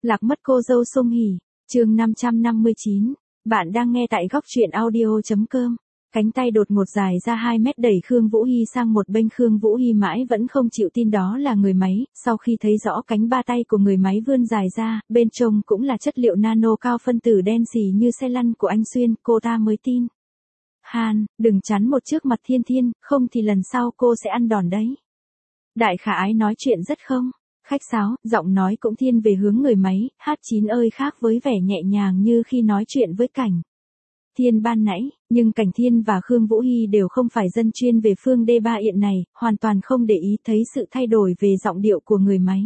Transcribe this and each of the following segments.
Lạc mất cô dâu Sung Hỉ, chương 559. Bạn đang nghe tại góc truyện audio.com. Cánh tay đột ngột dài ra 2 mét đẩy Khương Vũ Hi sang một bên. Khương Vũ Hi mãi vẫn không chịu tin đó là người máy, sau khi thấy rõ cánh ba tay của người máy vươn dài ra, bên trong cũng là chất liệu nano cao phân tử đen xì như xe lăn của anh Xuyên, cô ta mới tin. Han, đừng chắn một trước mặt Thiên Thiên, không thì lần sau cô sẽ ăn đòn đấy. Đại khả ái nói chuyện rất không khách sáo, giọng nói cũng thiên về hướng người máy, H9 ơi, khác với vẻ nhẹ nhàng như khi nói chuyện với Cảnh Thiên ban nãy, nhưng Cảnh Thiên và Khương Vũ Hi đều không phải dân chuyên về phương D3 hiện này, hoàn toàn không để ý thấy sự thay đổi về giọng điệu của người máy.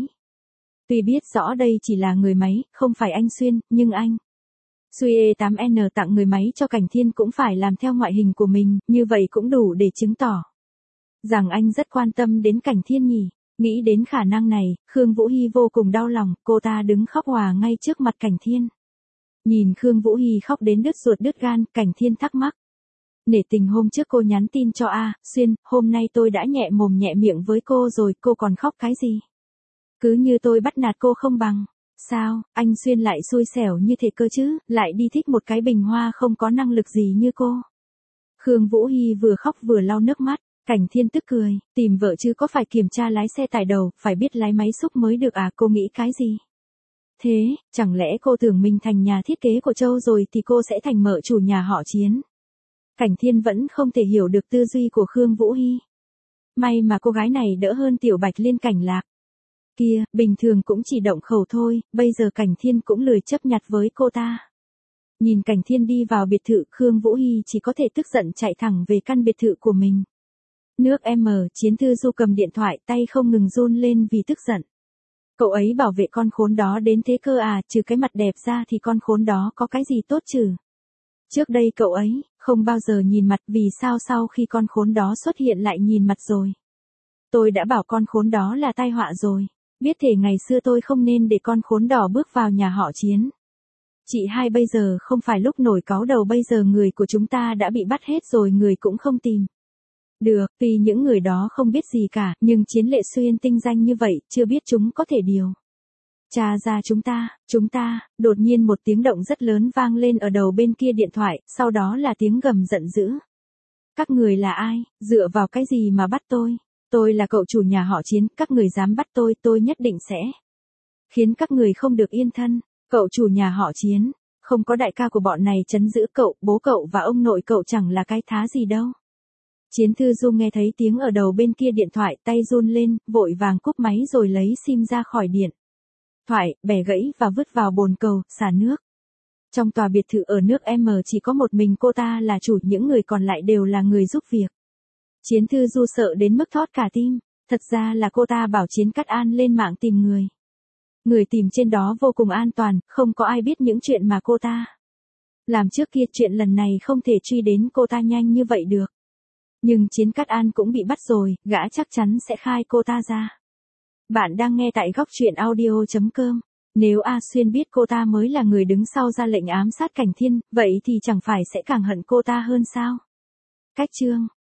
Tuy biết rõ đây chỉ là người máy, không phải anh Xuyên, nhưng anh Suy E8N tặng người máy cho Cảnh Thiên cũng phải làm theo ngoại hình của mình, như vậy cũng đủ để chứng tỏ rằng anh rất quan tâm đến Cảnh Thiên nhỉ. Nghĩ đến khả năng này, Khương Vũ Hi vô cùng đau lòng, cô ta đứng khóc òa ngay trước mặt Cảnh Thiên. Nhìn Khương Vũ Hi khóc đến đứt ruột đứt gan, Cảnh Thiên thắc mắc. Nể tình hôm trước cô nhắn tin cho Xuyên, hôm nay tôi đã nhẹ mồm nhẹ miệng với cô rồi, cô còn khóc cái gì? Cứ như tôi bắt nạt cô không bằng. Sao, anh Xuyên lại xui xẻo như thế cơ chứ, lại đi thích một cái bình hoa không có năng lực gì như cô. Khương Vũ Hi vừa khóc vừa lau nước mắt. Cảnh Thiên tức cười, tìm vợ chứ có phải kiểm tra lái xe tải đầu, phải biết lái máy xúc mới được à, cô nghĩ cái gì? Thế, chẳng lẽ cô tưởng mình thành nhà thiết kế của Châu rồi thì cô sẽ thành mợ chủ nhà họ Chiến? Cảnh Thiên vẫn không thể hiểu được tư duy của Khương Vũ Hi. May mà cô gái này đỡ hơn Tiểu Bạch Liên Cảnh Lạc. Kia, bình thường cũng chỉ động khẩu thôi, bây giờ Cảnh Thiên cũng lười chấp nhặt với cô ta. Nhìn Cảnh Thiên đi vào biệt thự, Khương Vũ Hi chỉ có thể tức giận chạy thẳng về căn biệt thự của mình. Nước M, Chiến Thư Du cầm điện thoại, tay không ngừng run lên vì tức giận. Cậu ấy bảo vệ con khốn đó đến thế cơ à, trừ cái mặt đẹp ra thì con khốn đó có cái gì tốt chứ? Trước đây cậu ấy không bao giờ nhìn mặt, vì sao sau khi con khốn đó xuất hiện lại nhìn mặt rồi? Tôi đã bảo con khốn đó là tai họa rồi, biết thể ngày xưa tôi không nên để con khốn đỏ bước vào nhà họ Chiến. Chị hai bây giờ không phải lúc nổi cáu đầu, bây giờ người của chúng ta đã bị bắt hết rồi, người cũng không tìm được, tuy những người đó không biết gì cả, nhưng Chiến Lệ Xuyên tinh danh như vậy, chưa biết chúng có thể điều tra ra chúng ta, đột nhiên một tiếng động rất lớn vang lên ở đầu bên kia điện thoại, sau đó là tiếng gầm giận dữ. Các người là ai, dựa vào cái gì mà bắt tôi? Tôi là cậu chủ nhà họ Chiến, các người dám bắt tôi nhất định sẽ khiến các người không được yên thân. Cậu chủ nhà họ Chiến, không có đại ca của bọn này trấn giữ cậu, bố cậu và ông nội cậu chẳng là cái thá gì đâu. Chiến Thư Du nghe thấy tiếng ở đầu bên kia điện thoại, tay run lên, vội vàng cúp máy rồi lấy sim ra khỏi điện thoại, bẻ gãy và vứt vào bồn cầu, xả nước. Trong tòa biệt thự ở nước M chỉ có một mình cô ta là chủ, những người còn lại đều là người giúp việc. Chiến Thư Du sợ đến mức thót cả tim, thật ra là cô ta bảo Chiến Cát An lên mạng tìm người. Người tìm trên đó vô cùng an toàn, không có ai biết những chuyện mà cô ta làm trước kia, chuyện lần này không thể truy đến cô ta nhanh như vậy được. Nhưng Chiến Cát An cũng bị bắt rồi, gã chắc chắn sẽ khai cô ta ra. Bạn đang nghe tại góc truyện audio.com. Nếu Xuyên biết cô ta mới là người đứng sau ra lệnh ám sát Cảnh Thiên, vậy thì chẳng phải sẽ càng hận cô ta hơn sao? Cách chương